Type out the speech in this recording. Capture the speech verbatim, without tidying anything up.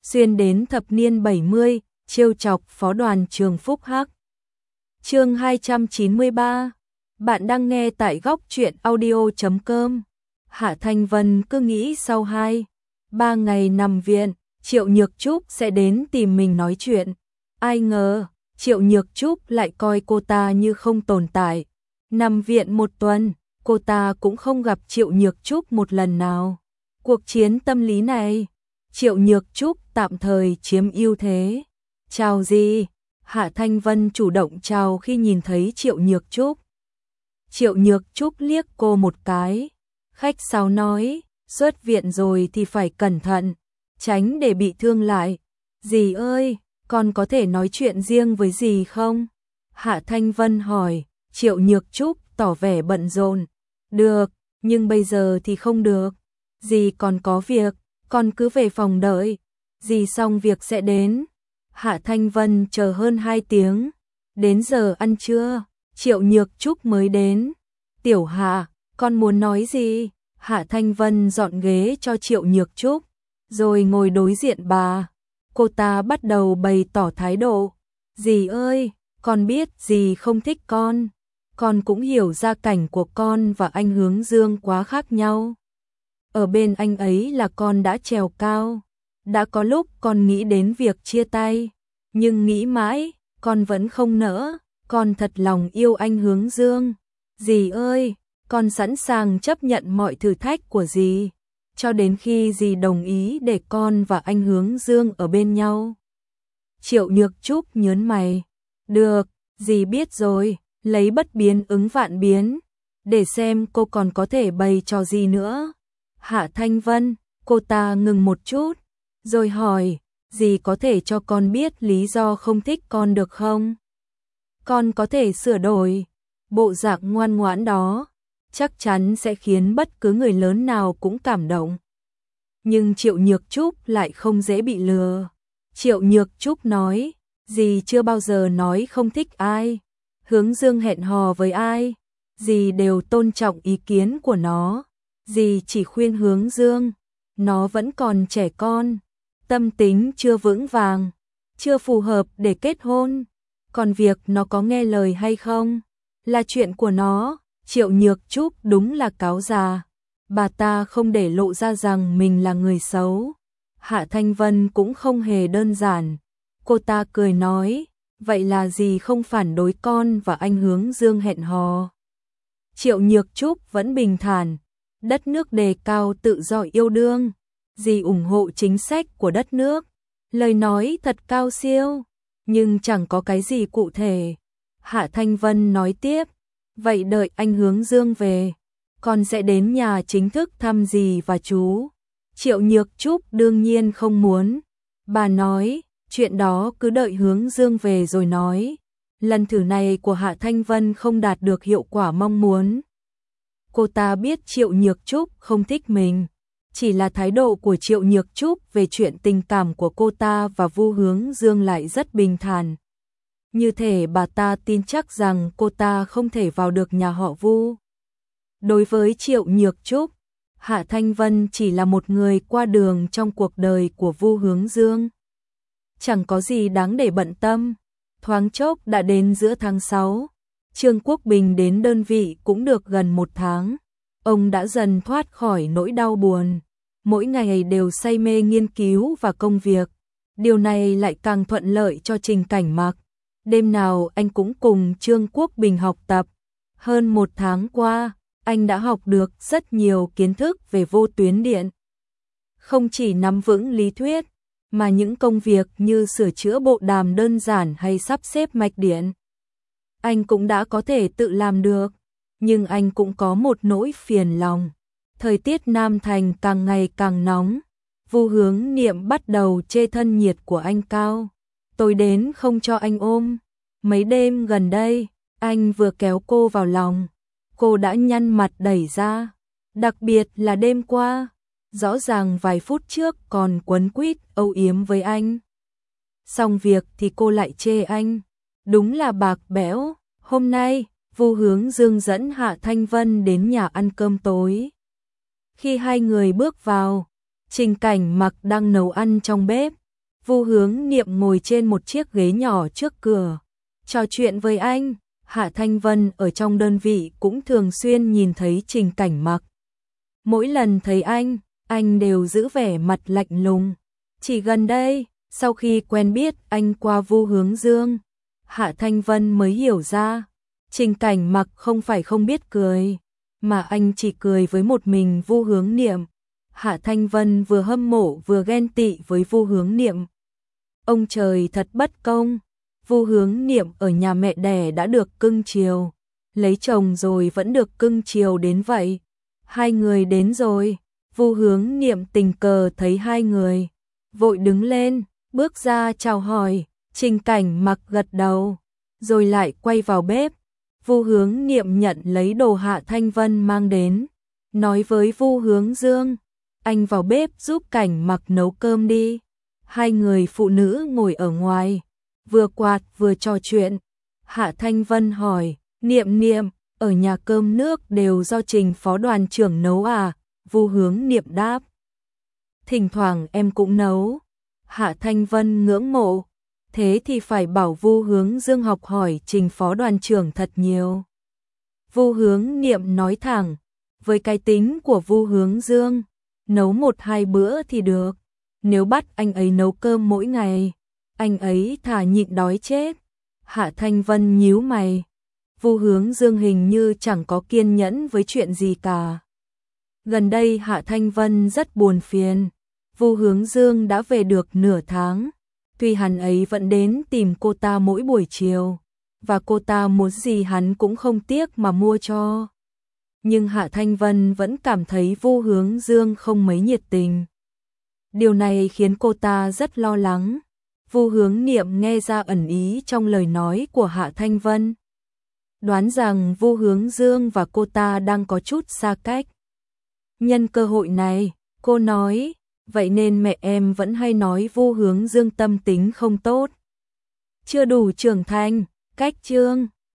xuyên đến thập niên bảy mươi, trêu chọc phó đoàn trường Phúc Hắc. Chương hai trăm chín mươi ba. Bạn đang nghe tại góc truyện audio chấm com. Hạ Thanh Vân cứ nghĩ sau hai, ba ngày nằm viện, Triệu Nhược Trúc sẽ đến tìm mình nói chuyện. Ai ngờ, Triệu Nhược Trúc lại coi cô ta như không tồn tại. Nằm viện một tuần, cô ta cũng không gặp Triệu Nhược Trúc một lần nào. Cuộc chiến tâm lý này, Triệu Nhược Trúc tạm thời chiếm ưu thế. Chào gì? Hạ Thanh Vân chủ động chào khi nhìn thấy Triệu Nhược Trúc. Triệu Nhược Trúc liếc cô một cái. Khách sáo nói, xuất viện rồi thì phải cẩn thận, tránh để bị thương lại. Dì ơi, con có thể nói chuyện riêng với dì không? Hạ Thanh Vân hỏi. Triệu Nhược Trúc tỏ vẻ bận rộn. Được, nhưng bây giờ thì không được. Dì còn có việc, con cứ về phòng đợi. Dì xong việc sẽ đến. Hạ Thanh Vân chờ hơn hai tiếng. Đến giờ ăn trưa, Triệu Nhược Trúc mới đến. Tiểu Hạ, con muốn nói gì? Hạ Thanh Vân dọn ghế cho Triệu Nhược Trúc, rồi ngồi đối diện bà. Cô ta bắt đầu bày tỏ thái độ. Dì ơi, con biết dì không thích con. Con cũng hiểu gia cảnh của con và anh Hướng Dương quá khác nhau. Ở bên anh ấy là con đã trèo cao. Đã có lúc con nghĩ đến việc chia tay, nhưng nghĩ mãi, con vẫn không nỡ. Con thật lòng yêu anh Hướng Dương. Dì ơi, con sẵn sàng chấp nhận mọi thử thách của dì, cho đến khi dì đồng ý để con và anh Hướng Dương ở bên nhau. Triệu Nhược Trúc nhớn mày. Được, dì biết rồi, lấy bất biến ứng vạn biến, để xem cô còn có thể bày trò gì nữa. Hạ Thanh Vân, cô ta ngừng một chút, rồi hỏi, dì có thể cho con biết lý do không thích con được không? Con có thể sửa đổi. Bộ dạng ngoan ngoãn đó chắc chắn sẽ khiến bất cứ người lớn nào cũng cảm động. Nhưng Triệu Nhược Trúc lại không dễ bị lừa. Triệu Nhược Trúc nói, dì chưa bao giờ nói không thích ai. Hướng Dương hẹn hò với ai, dì đều tôn trọng ý kiến của nó. Dì chỉ khuyên Hướng Dương, nó vẫn còn trẻ con, tâm tính chưa vững vàng, chưa phù hợp để kết hôn. Còn việc nó có nghe lời hay không là chuyện của nó. Triệu Nhược Trúc đúng là cáo già. Bà ta không để lộ ra rằng mình là người xấu. Hạ Thanh Vân cũng không hề đơn giản. Cô ta cười nói, vậy là dì không phản đối con và anh Hướng Dương hẹn hò. Triệu Nhược Trúc vẫn bình thản. Đất nước đề cao tự do yêu đương. Dì ủng hộ chính sách của đất nước. Lời nói thật cao siêu, nhưng chẳng có cái gì cụ thể. Hạ Thanh Vân nói tiếp, vậy đợi anh Hướng Dương về, con sẽ đến nhà chính thức thăm dì và chú. Triệu Nhược Trúc đương nhiên không muốn. Bà nói, chuyện đó cứ đợi Hướng Dương về rồi nói. Lần thử này của Hạ Thanh Vân không đạt được hiệu quả mong muốn. Cô ta biết Triệu Nhược Trúc không thích mình. Chỉ là thái độ của Triệu Nhược Trúc về chuyện tình cảm của cô ta và Vu Hướng Dương lại rất bình thản. Như thể bà ta tin chắc rằng cô ta không thể vào được nhà họ Vu. Đối với Triệu Nhược Trúc, Hạ Thanh Vân chỉ là một người qua đường trong cuộc đời của Vu Hướng Dương. Chẳng có gì đáng để bận tâm. Thoáng chốc đã đến giữa tháng sáu. Trương Quốc Bình đến đơn vị cũng được gần một tháng. Ông đã dần thoát khỏi nỗi đau buồn. Mỗi ngày đều say mê nghiên cứu và công việc. Điều này lại càng thuận lợi cho Trình Cảnh Mặc. Đêm nào anh cũng cùng Trương Quốc Bình học tập. Hơn một tháng qua, anh đã học được rất nhiều kiến thức về vô tuyến điện. Không chỉ nắm vững lý thuyết, mà những công việc như sửa chữa bộ đàm đơn giản hay sắp xếp mạch điện, anh cũng đã có thể tự làm được. Nhưng anh cũng có một nỗi phiền lòng. Thời tiết Nam Thành càng ngày càng nóng. Vu Hướng Niệm bắt đầu chê thân nhiệt của anh cao. Tôi đến không cho anh ôm. Mấy đêm gần đây, anh vừa kéo cô vào lòng, cô đã nhăn mặt đẩy ra. Đặc biệt là đêm qua, rõ ràng vài phút trước còn quấn quýt âu yếm với anh. Xong việc thì cô lại chê anh. Đúng là bạc bẽo. Hôm nay, Vu Hướng Dương dẫn Hạ Thanh Vân đến nhà ăn cơm tối. Khi hai người bước vào, Trình Cảnh Mặc đang nấu ăn trong bếp. Vu Hướng Niệm ngồi trên một chiếc ghế nhỏ trước cửa, trò chuyện với anh. Hạ Thanh Vân ở trong đơn vị cũng thường xuyên nhìn thấy Trình Cảnh Mặc. Mỗi lần thấy anh, anh đều giữ vẻ mặt lạnh lùng. Chỉ gần đây, sau khi quen biết anh qua Vu Hướng Dương, Hạ Thanh Vân mới hiểu ra, Trình Cảnh Mặc không phải không biết cười, mà anh chỉ cười với một mình Vu Hướng Niệm. Hạ Thanh Vân vừa hâm mộ vừa ghen tị với Vu Hướng Niệm. Ông trời thật bất công, Vu Hướng Niệm ở nhà mẹ đẻ đã được cưng chiều, lấy chồng rồi vẫn được cưng chiều đến vậy. Hai người đến rồi, Vu Hướng Niệm tình cờ thấy hai người, vội đứng lên, bước ra chào hỏi. Trình Cảnh Mặc gật đầu, rồi lại quay vào bếp. Vu Hướng Niệm nhận lấy đồ Hạ Thanh Vân mang đến, nói với Vu Hướng Dương, anh vào bếp giúp Cảnh Mặc nấu cơm đi. Hai người phụ nữ ngồi ở ngoài, vừa quạt vừa trò chuyện. Hạ Thanh Vân hỏi, Niệm Niệm, ở nhà cơm nước đều do Trình phó đoàn trưởng nấu à? Vu Hướng Niệm đáp, thỉnh thoảng em cũng nấu. Hạ Thanh Vân ngưỡng mộ, thế thì phải bảo Vu Hướng Dương học hỏi Trình phó đoàn trưởng thật nhiều. Vu Hướng Niệm nói thẳng, với cái tính của Vu Hướng Dương, nấu một hai bữa thì được. Nếu bắt anh ấy nấu cơm mỗi ngày, anh ấy thà nhịn đói chết. Hạ Thanh Vân nhíu mày. Vu Hướng Dương hình như chẳng có kiên nhẫn với chuyện gì cả. Gần đây Hạ Thanh Vân rất buồn phiền. Vu Hướng Dương đã về được nửa tháng. Tuy hắn ấy vẫn đến tìm cô ta mỗi buổi chiều, và cô ta muốn gì hắn cũng không tiếc mà mua cho. Nhưng Hạ Thanh Vân vẫn cảm thấy Vu Hướng Dương không mấy nhiệt tình. Điều này khiến cô ta rất lo lắng. Vu Hướng Niệm nghe ra ẩn ý trong lời nói của Hạ Thanh Vân, đoán rằng Vu Hướng Dương và cô ta đang có chút xa cách. Nhân cơ hội này, cô nói, vậy nên mẹ em vẫn hay nói Vu Hướng Dương tâm tính không tốt, chưa đủ trưởng thành. Cách chương